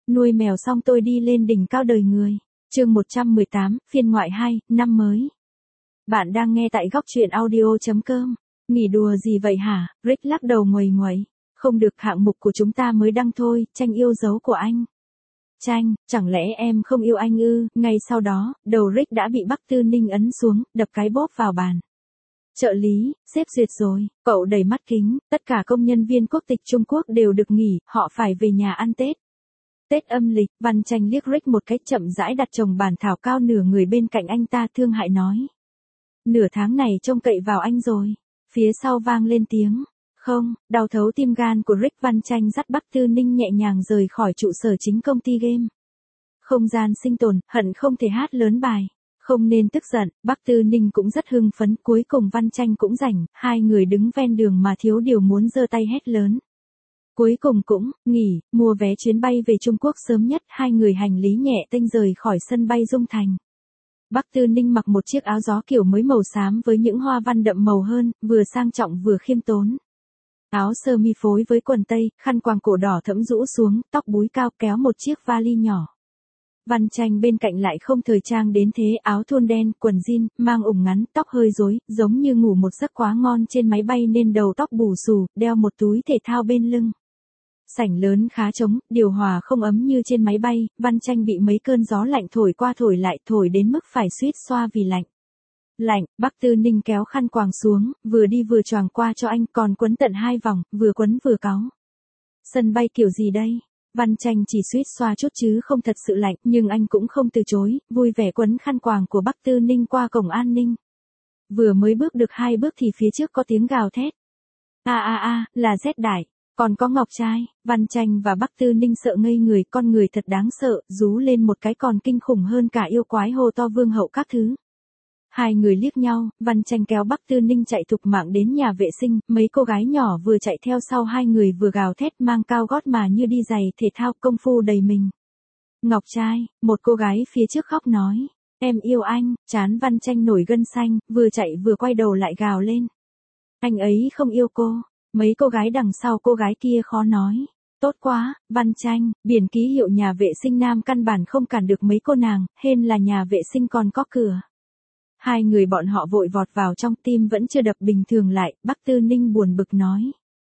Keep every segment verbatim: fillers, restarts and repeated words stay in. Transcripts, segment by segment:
Nuôi mèo xong tôi đi lên đỉnh cao đời người. Chương một trăm mười tám, phiên ngoại hai, năm mới. Bạn đang nghe tại góc truyện audio chấm com. Nghỉ đùa gì vậy hả? Rick lắc đầu nguầy nguậy. Không được, hạng mục của chúng ta mới đăng thôi, tranh yêu dấu của anh. Tranh, chẳng lẽ em không yêu anh ư? Ngay sau đó, đầu Rick đã bị Bắc Tư Ninh ấn xuống, đập cái bóp vào bàn. Trợ lý, sếp duyệt rồi, cậu đầy mắt kính, tất cả công nhân viên quốc tịch Trung Quốc đều được nghỉ, họ phải về nhà ăn Tết. Tết âm lịch, Văn Tranh liếc Rick một cách chậm rãi đặt chồng bàn thảo cao nửa người bên cạnh anh ta thương hại nói. Nửa tháng này trông cậy vào anh rồi. Phía sau vang lên tiếng. Không, đau thấu tim gan của Rick. Văn Tranh dắt Bắc Tư Ninh nhẹ nhàng rời khỏi trụ sở chính công ty game. Không gian sinh tồn, hận không thể hát lớn bài. Không nên tức giận, Bắc Tư Ninh cũng rất hưng phấn, cuối cùng Văn Tranh cũng rảnh, hai người đứng ven đường mà thiếu điều muốn giơ tay hét lớn. Cuối cùng cũng, nghỉ, mua vé chuyến bay về Trung Quốc sớm nhất, hai người hành lý nhẹ tênh rời khỏi sân bay Dung Thành. Bắc Tư Ninh mặc một chiếc áo gió kiểu mới màu xám với những hoa văn đậm màu hơn, vừa sang trọng vừa khiêm tốn. Áo sơ mi phối với quần tây, khăn quàng cổ đỏ thẫm rũ xuống, tóc búi cao kéo một chiếc vali nhỏ. Văn Tranh bên cạnh lại không thời trang đến thế, áo thun đen, quần jean, mang ủng ngắn, tóc hơi rối, giống như ngủ một giấc quá ngon trên máy bay nên đầu tóc bù xù, đeo một túi thể thao bên lưng. Sảnh lớn khá trống, điều hòa không ấm như trên máy bay, Văn Tranh bị mấy cơn gió lạnh thổi qua thổi lại, thổi đến mức phải suýt xoa vì lạnh. Lạnh, Bắc Tư Ninh kéo khăn quàng xuống, vừa đi vừa choàng qua cho anh, còn quấn tận hai vòng, vừa quấn vừa cáu. Sân bay kiểu gì đây? Văn Tranh chỉ suýt xoa chút chứ không thật sự lạnh, nhưng anh cũng không từ chối, vui vẻ quấn khăn quàng của Bắc Tư Ninh qua cổng an ninh. Vừa mới bước được hai bước thì phía trước có tiếng gào thét. A a a, là Z Đại. Còn có Ngọc Trai. Văn Tranh và Bắc Tư Ninh sợ ngây người, con người thật đáng sợ, rú lên một cái còn kinh khủng hơn cả yêu quái hô to vương hậu các thứ. Hai người liếc nhau, Văn Tranh kéo Bắc Tư Ninh chạy thục mạng đến nhà vệ sinh, mấy cô gái nhỏ vừa chạy theo sau hai người vừa gào thét mang cao gót mà như đi giày thể thao, công phu đầy mình. Ngọc Trai, một cô gái phía trước khóc nói, em yêu anh. Trán Văn Tranh nổi gân xanh, vừa chạy vừa quay đầu lại gào lên. Anh ấy không yêu cô. Mấy cô gái đằng sau cô gái kia khó nói. Tốt quá, Văn Tranh, biển ký hiệu nhà vệ sinh nam căn bản không cản được mấy cô nàng, hên là nhà vệ sinh còn có cửa. Hai người bọn họ vội vọt vào trong, tim vẫn chưa đập bình thường lại, Bắc Tư Ninh buồn bực nói.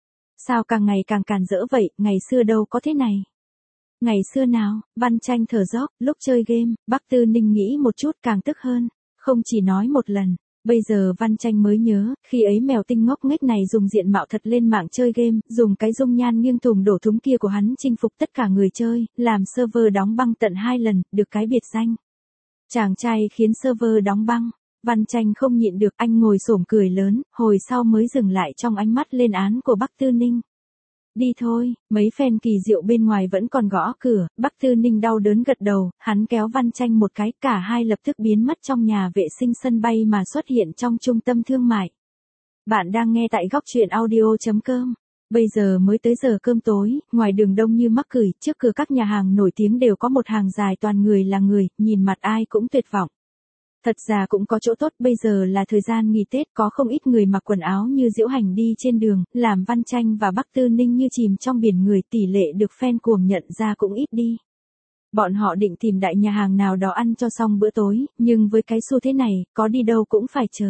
Sao càng ngày càng càn rỡ vậy, ngày xưa đâu có thế này. Ngày xưa nào? Văn Tranh thở dốc, lúc chơi game, Bắc Tư Ninh nghĩ một chút càng tức hơn, không chỉ nói một lần. Bây giờ Văn Tranh mới nhớ, khi ấy mèo tinh ngốc nghếch này dùng diện mạo thật lên mạng chơi game, dùng cái dung nhan nghiêng thùng đổ thúng kia của hắn chinh phục tất cả người chơi, làm server đóng băng tận hai lần, được cái biệt danh. Chàng trai khiến server đóng băng. Văn Tranh không nhịn được, anh ngồi xổm cười lớn, hồi sau mới dừng lại trong ánh mắt lên án của Bắc Tư Ninh. Đi thôi, mấy fan kỳ diệu bên ngoài vẫn còn gõ cửa, Bắc Tư Ninh đau đớn gật đầu, hắn kéo Văn Tranh một cái, cả hai lập tức biến mất trong nhà vệ sinh sân bay mà xuất hiện trong trung tâm thương mại. Bạn đang nghe tại góc truyện audio chấm com. Bây giờ mới tới giờ cơm tối, ngoài đường đông như mắc cười, trước cửa các nhà hàng nổi tiếng đều có một hàng dài toàn người là người, nhìn mặt ai cũng tuyệt vọng. Thật ra cũng có chỗ tốt, bây giờ là thời gian nghỉ Tết, có không ít người mặc quần áo như diễu hành đi trên đường, làm Văn Tranh và Bắc Tư Ninh như chìm trong biển người, tỷ lệ được fan cuồng nhận ra cũng ít đi. Bọn họ định tìm đại nhà hàng nào đó ăn cho xong bữa tối, nhưng với cái xu thế này, có đi đâu cũng phải chờ.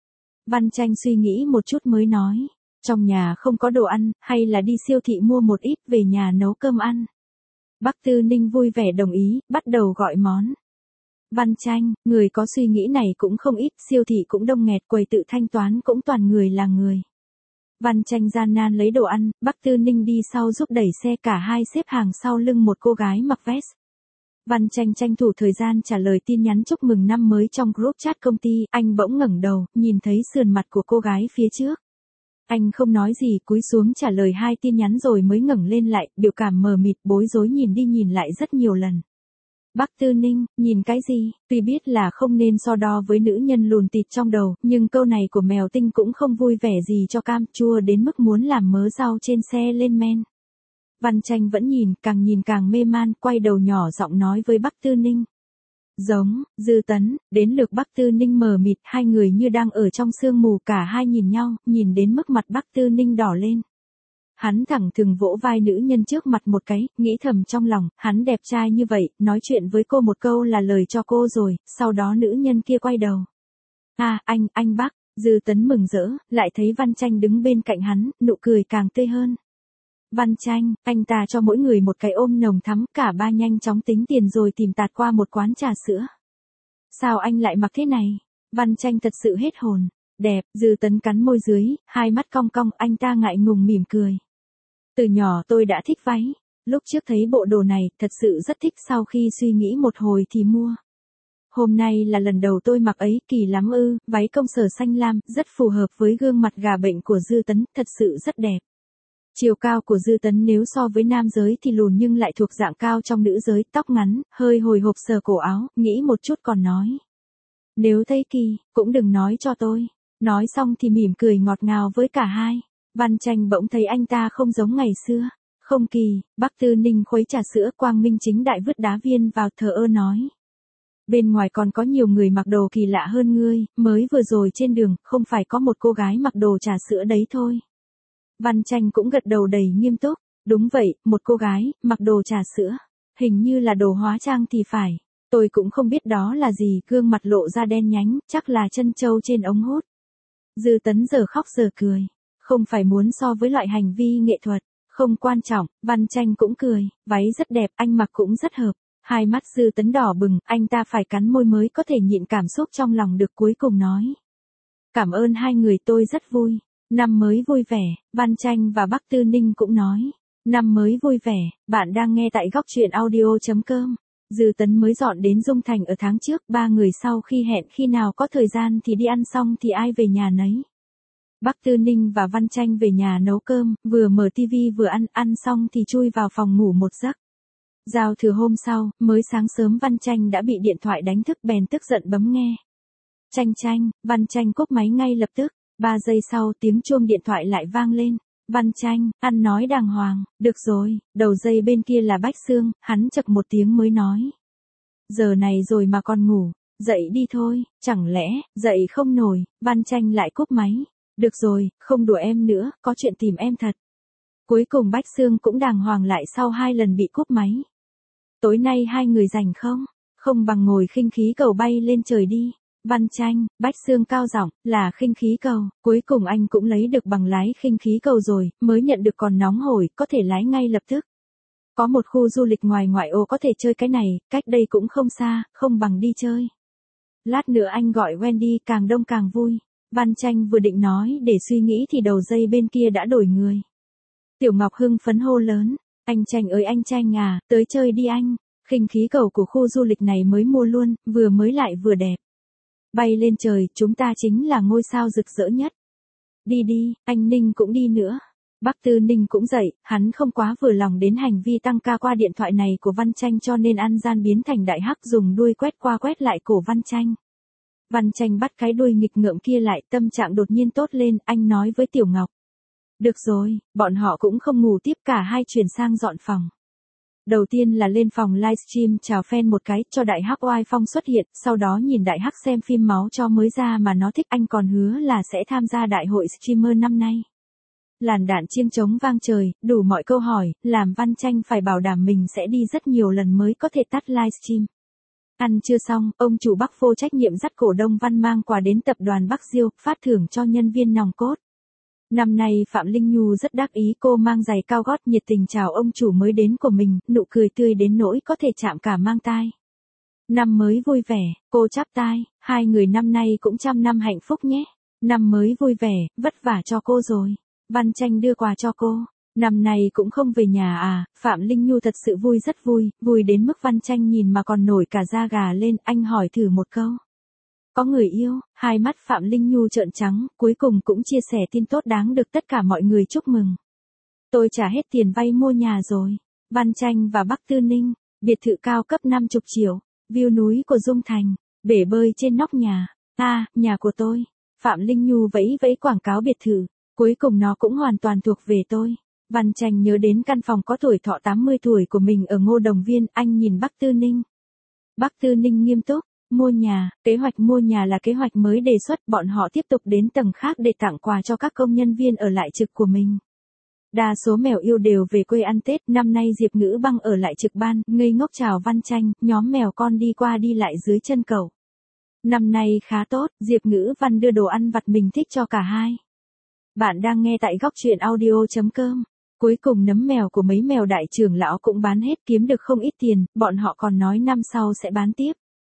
Văn Tranh suy nghĩ một chút mới nói, trong nhà không có đồ ăn, hay là đi siêu thị mua một ít về nhà nấu cơm ăn. Bắc Tư Ninh vui vẻ đồng ý, bắt đầu gọi món. Văn Tranh, người có suy nghĩ này cũng không ít, siêu thị cũng đông nghẹt, quầy tự thanh toán cũng toàn người là người. Văn Tranh gian nan lấy đồ ăn, Bắc Tư Ninh đi sau giúp đẩy xe, cả hai xếp hàng sau lưng một cô gái mặc vest. Văn Tranh tranh thủ thời gian trả lời tin nhắn chúc mừng năm mới trong group chat công ty, anh bỗng ngẩng đầu, nhìn thấy sườn mặt của cô gái phía trước. Anh không nói gì, cúi xuống trả lời hai tin nhắn rồi mới ngẩng lên lại, biểu cảm mờ mịt bối rối nhìn đi nhìn lại rất nhiều lần. Bắc Tư Ninh, nhìn cái gì? Tuy biết là không nên so đo với nữ nhân lùn tịt trong đầu, nhưng câu này của mèo tinh cũng không vui vẻ gì cho cam, chua đến mức muốn làm mớ rau trên xe lên men. Văn Tranh vẫn nhìn, càng nhìn càng mê man, quay đầu nhỏ giọng nói với Bắc Tư Ninh. Giống, Dư Tấn, đến lượt Bắc Tư Ninh mờ mịt, hai người như đang ở trong sương mù, cả hai nhìn nhau, nhìn đến mức mặt Bắc Tư Ninh đỏ lên. hắn thẳng thừng vỗ vai nữ nhân trước mặt một cái, nghĩ thầm trong lòng, hắn đẹp trai như vậy, nói chuyện với cô một câu là lời cho cô rồi, sau đó nữ nhân kia quay đầu. À, anh, anh Bắc, Dư Tấn mừng rỡ, lại thấy Văn Tranh đứng bên cạnh hắn, nụ cười càng tươi hơn. Văn Tranh, anh ta cho mỗi người một cái ôm nồng thắm, cả ba nhanh chóng tính tiền rồi tìm tạt qua một quán trà sữa. Sao anh lại mặc thế này? Văn Tranh thật sự hết hồn. Đẹp, Dư Tấn cắn môi dưới, hai mắt cong cong, anh ta ngại ngùng mỉm cười. Từ nhỏ tôi đã thích váy, lúc trước thấy bộ đồ này, thật sự rất thích, sau khi suy nghĩ một hồi thì mua. Hôm nay là lần đầu tôi mặc ấy, kỳ lắm ư, váy công sở xanh lam, rất phù hợp với gương mặt gà bệnh của Dư Tấn, thật sự rất đẹp. Chiều cao của Dư Tấn nếu so với nam giới thì lùn nhưng lại thuộc dạng cao trong nữ giới, tóc ngắn, hơi hồi hộp sờ cổ áo, nghĩ một chút còn nói. Nếu thấy kỳ, cũng đừng nói cho tôi. Nói xong thì mỉm cười ngọt ngào với cả hai. Văn Tranh bỗng thấy anh ta không giống ngày xưa. Không kỳ, Bắc Tư Ninh khuấy trà sữa, Quang Minh chính đại vứt đá viên vào, thờ ơ nói. Bên ngoài còn có nhiều người mặc đồ kỳ lạ hơn ngươi, mới vừa rồi trên đường, không phải có một cô gái mặc đồ trà sữa đấy thôi. Văn Tranh cũng gật đầu đầy nghiêm túc. Đúng vậy, một cô gái, mặc đồ trà sữa. Hình như là đồ hóa trang thì phải. Tôi cũng không biết đó là gì, gương mặt lộ ra đen nhánh, chắc là chân châu trên ống hút. Dư Tấn giờ khóc giờ cười. Không phải muốn so với loại hành vi nghệ thuật. Không quan trọng, Văn Tranh cũng cười. Váy rất đẹp, anh mặc cũng rất hợp. Hai mắt Dư Tấn đỏ bừng, anh ta phải cắn môi mới có thể nhịn cảm xúc trong lòng được, cuối cùng nói. Cảm ơn hai người, tôi rất vui. Năm mới vui vẻ, Văn Tranh và Bắc Tư Ninh cũng nói. Năm mới vui vẻ, bạn đang nghe tại góc truyện audio.com. Dư Tấn mới dọn đến Dung Thành ở tháng trước, ba người sau khi hẹn khi nào có thời gian thì đi ăn xong thì ai về nhà nấy. Bắc Tư Ninh và Văn Tranh về nhà nấu cơm, vừa mở tivi vừa ăn, ăn xong thì chui vào phòng ngủ một giấc. Giao thừa hôm sau, mới sáng sớm Văn Tranh đã bị điện thoại đánh thức, bèn tức giận bấm nghe. Tranh Tranh, Văn Tranh cúp máy ngay lập tức. Ba giây sau tiếng chuông điện thoại lại vang lên. Văn Tranh, ăn nói đàng hoàng, được rồi, đầu dây bên kia là Bách Xương, hắn chậc một tiếng mới nói. Giờ này rồi mà còn ngủ, dậy đi thôi, chẳng lẽ, dậy không nổi, Văn Tranh lại cúp máy. Được rồi, không đùa em nữa, có chuyện tìm em thật. Cuối cùng Bách Xương cũng đàng hoàng lại sau hai lần bị cúp máy. Tối nay hai người rảnh không? Không bằng ngồi khinh khí cầu bay lên trời đi. Văn Tranh, Bách Xương cao giọng, là khinh khí cầu, cuối cùng anh cũng lấy được bằng lái khinh khí cầu rồi, mới nhận được còn nóng hổi, có thể lái ngay lập tức. Có một khu du lịch ngoài ngoại ô có thể chơi cái này, cách đây cũng không xa, không bằng đi chơi. Lát nữa anh gọi Wendy, càng đông càng vui. Văn Tranh vừa định nói để suy nghĩ thì đầu dây bên kia đã đổi người. Tiểu Ngọc hưng phấn hô lớn, anh Tranh ơi anh Tranh à, tới chơi đi anh, khinh khí cầu của khu du lịch này mới mua luôn, vừa mới lại vừa đẹp. Bay lên trời, chúng ta chính là ngôi sao rực rỡ nhất. Đi đi, anh Ninh cũng đi nữa. Bắc Tư Ninh cũng dậy, hắn không quá vừa lòng đến hành vi tăng ca qua điện thoại này của Văn Tranh cho nên ăn gian biến thành đại hắc dùng đuôi quét qua quét lại cổ Văn Tranh. Văn Tranh bắt cái đuôi nghịch ngợm kia lại, tâm trạng đột nhiên tốt lên, anh nói với Tiểu Ngọc. Được rồi, bọn họ cũng không ngủ tiếp, cả hai chuyển sang dọn phòng. Đầu tiên là lên phòng livestream chào fan một cái, cho đại hắc oai phong xuất hiện, sau đó nhìn đại hắc xem phim máu cho mới ra mà nó thích, anh còn hứa là sẽ tham gia đại hội streamer năm nay. Làn đạn chiêng trống vang trời, đủ mọi câu hỏi, làm Văn Tranh phải bảo đảm mình sẽ đi rất nhiều lần mới có thể tắt livestream. Ăn chưa xong, ông chủ Bắc vô trách nhiệm dắt cổ đông Văn mang quà đến tập đoàn Bắc Diêu, phát thưởng cho nhân viên nòng cốt. Năm nay Phạm Linh Nhu rất đắc ý, cô mang giày cao gót nhiệt tình chào ông chủ mới đến của mình, nụ cười tươi đến nỗi có thể chạm cả mang tai. Năm mới vui vẻ, cô chắp tai, hai người năm nay cũng trăm năm hạnh phúc nhé. Năm mới vui vẻ, vất vả cho cô rồi. Văn Tranh đưa quà cho cô. Năm nay cũng không về nhà à, Phạm Linh Nhu thật sự vui rất vui, vui đến mức Văn Tranh nhìn mà còn nổi cả da gà lên, anh hỏi thử một câu. Có người yêu, hai mắt Phạm Linh Nhu trợn trắng, cuối cùng cũng chia sẻ tin tốt đáng được tất cả mọi người chúc mừng. Tôi trả hết tiền vay mua nhà rồi. Văn Tranh và Bắc Tư Ninh, biệt thự cao cấp năm mươi triệu, view núi của Dung Thành, bể bơi trên nóc nhà. À, nhà của tôi. Phạm Linh Nhu vẫy vẫy quảng cáo biệt thự, cuối cùng nó cũng hoàn toàn thuộc về tôi. Văn Tranh nhớ đến căn phòng có tuổi thọ tám mươi tuổi của mình ở Ngô Đồng Viên, anh nhìn Bắc Tư Ninh. Bắc Tư Ninh nghiêm túc. Mua nhà, kế hoạch mua nhà là kế hoạch mới đề xuất, bọn họ tiếp tục đến tầng khác để tặng quà cho các công nhân viên ở lại trực của mình. Đa số mèo yêu đều về quê ăn Tết, năm nay Diệp Ngữ Băng ở lại trực ban, ngây ngốc chào Văn Tranh, nhóm mèo con đi qua đi lại dưới chân cầu. Năm nay khá tốt, Diệp Ngữ Văn đưa đồ ăn vặt mình thích cho cả hai. Bạn đang nghe tại góc truyện audio.com. Cuối cùng nấm mèo của mấy mèo đại trưởng lão cũng bán hết, kiếm được không ít tiền, bọn họ còn nói năm sau sẽ bán tiếp.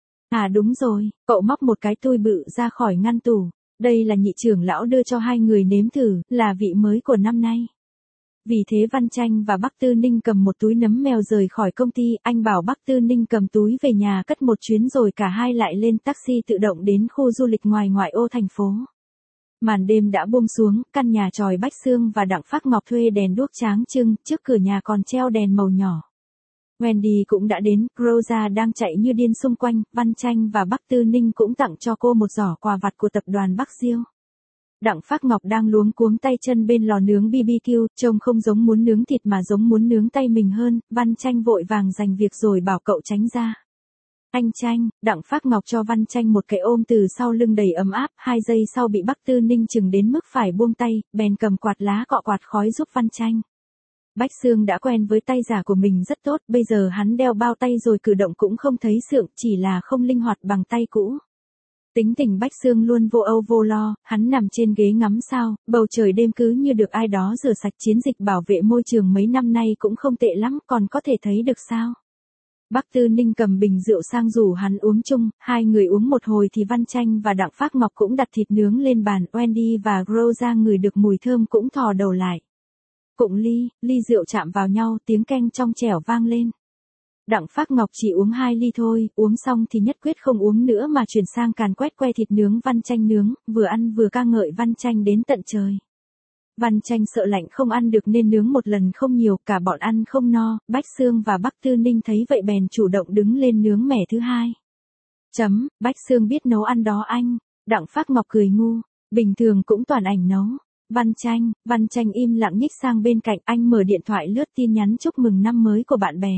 À đúng rồi, cậu móc một cái tui bự ra khỏi ngăn tủ. Đây là nhị trưởng lão đưa cho hai người nếm thử, là vị mới của năm nay. Vì thế Văn Tranh và Bắc Tư Ninh cầm một túi nấm mèo rời khỏi công ty, anh bảo Bắc Tư Ninh cầm túi về nhà cất một chuyến rồi cả hai lại lên taxi tự động đến khu du lịch ngoài ngoại ô thành phố. Màn đêm đã buông xuống, căn nhà chòi Bách Xương và Đặng Phác Ngọc thuê đèn đuốc tráng trưng, trước cửa nhà còn treo đèn màu nhỏ. Wendy cũng đã đến, Rosa đang chạy như điên xung quanh, Văn Tranh và Bắc Tư Ninh cũng tặng cho cô một giỏ quà vặt của tập đoàn Bắc Diêu. Đặng Phác Ngọc đang luống cuống tay chân bên lò nướng bê bê kiu, trông không giống muốn nướng thịt mà giống muốn nướng tay mình hơn, Văn Tranh vội vàng giành việc rồi bảo cậu tránh ra. Anh Tranh, Đặng Phác Ngọc cho Văn Tranh một cái ôm từ sau lưng đầy ấm áp, hai giây sau bị Bắc Tư Ninh chừng đến mức phải buông tay, bèn cầm quạt lá cọ quạt khói giúp Văn Tranh. Bách Xương đã quen với tay giả của mình rất tốt, bây giờ hắn đeo bao tay rồi cử động cũng không thấy sượng, chỉ là không linh hoạt bằng tay cũ. Tính tình Bách Xương luôn vô âu vô lo, hắn nằm trên ghế ngắm sao, bầu trời đêm cứ như được ai đó rửa sạch, chiến dịch bảo vệ môi trường mấy năm nay cũng không tệ lắm, còn có thể thấy được sao. Bắc Tư Ninh cầm bình rượu sang rủ hắn uống chung, hai người uống một hồi thì Văn Tranh và Đặng Phác Ngọc cũng đặt thịt nướng lên bàn, Wendy và Rosa ngửi được mùi thơm cũng thò đầu lại. Cụng ly, ly rượu chạm vào nhau, tiếng keng trong trẻo vang lên. Đặng Phác Ngọc chỉ uống hai ly thôi, uống xong thì nhất quyết không uống nữa mà chuyển sang càn quét que thịt nướng Văn Tranh nướng, vừa ăn vừa ca ngợi Văn Tranh đến tận trời. Văn Tranh sợ lạnh không ăn được nên nướng một lần không nhiều, cả bọn ăn không no, Bách Xương và Bắc Tư Ninh thấy vậy bèn chủ động đứng lên nướng mẻ thứ hai. Chấm, Bách Xương biết nấu ăn đó anh, Đặng Phác Ngọc cười ngu, bình thường cũng toàn ảnh nấu. Văn Tranh, Văn Tranh im lặng nhích sang bên cạnh, anh mở điện thoại lướt tin nhắn chúc mừng năm mới của bạn bè.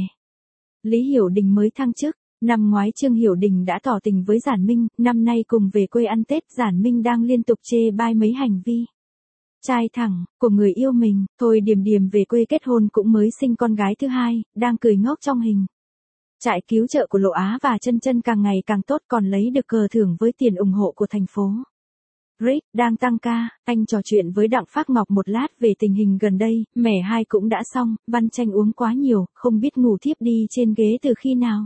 Lý Hiểu Đình mới thăng chức, năm ngoái Trương Hiểu Đình đã tỏ tình với Giản Minh, năm nay cùng về quê ăn Tết, Giản Minh đang liên tục chê bai mấy hành vi trai thẳng của người yêu mình, thôi Điềm Điềm về quê kết hôn cũng mới sinh con gái thứ hai, đang cười ngốc trong hình. Trại cứu trợ của Lộ Á và Chân Chân càng ngày càng tốt, còn lấy được cờ thưởng với tiền ủng hộ của thành phố. Rick đang tăng ca, anh trò chuyện với Đặng Phác Ngọc một lát về tình hình gần đây, mẻ hai cũng đã xong, Văn Tranh uống quá nhiều, không biết ngủ thiếp đi trên ghế từ khi nào.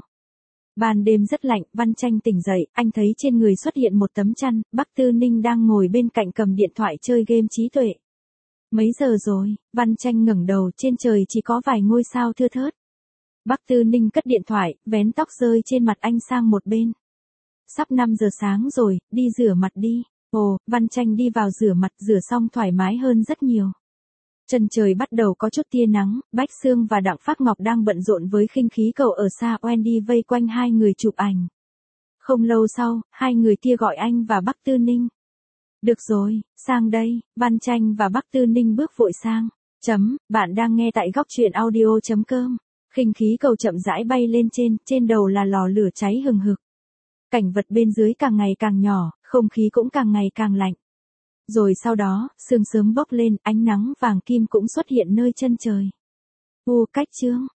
Ban đêm rất lạnh, Văn Tranh tỉnh dậy, anh thấy trên người xuất hiện một tấm chăn, Bắc Tư Ninh đang ngồi bên cạnh cầm điện thoại chơi game trí tuệ. Mấy giờ rồi, Văn Tranh ngẩng đầu, trên trời chỉ có vài ngôi sao thưa thớt. Bắc Tư Ninh cất điện thoại, vén tóc rơi trên mặt anh sang một bên. Sắp năm giờ sáng rồi, đi rửa mặt đi. Ồ, Văn Tranh đi vào rửa mặt, rửa xong thoải mái hơn rất nhiều. Chân trời bắt đầu có chút tia nắng, Bách Xương và Đặng Phác Ngọc đang bận rộn với khinh khí cầu ở xa, Wendy vây quanh hai người chụp ảnh. Không lâu sau, hai người kia gọi anh và Bắc Tư Ninh. Được rồi, sang đây, Văn Tranh và Bắc Tư Ninh bước vội sang. Chấm, bạn đang nghe tại góc truyện audio.com. Khinh khí cầu chậm rãi bay lên trên, trên đầu là lò lửa cháy hừng hực. Cảnh vật bên dưới càng ngày càng nhỏ, không khí cũng càng ngày càng lạnh. Rồi sau đó, sương sớm bốc lên, ánh nắng vàng kim cũng xuất hiện nơi chân trời. U cách chương.